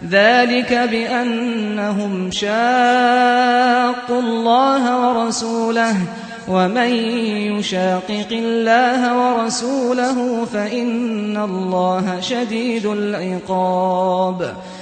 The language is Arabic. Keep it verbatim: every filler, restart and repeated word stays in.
ذلك بأنهم شاقوا الله ورسوله ومن يشاقق الله ورسوله فإن الله شديد العقاب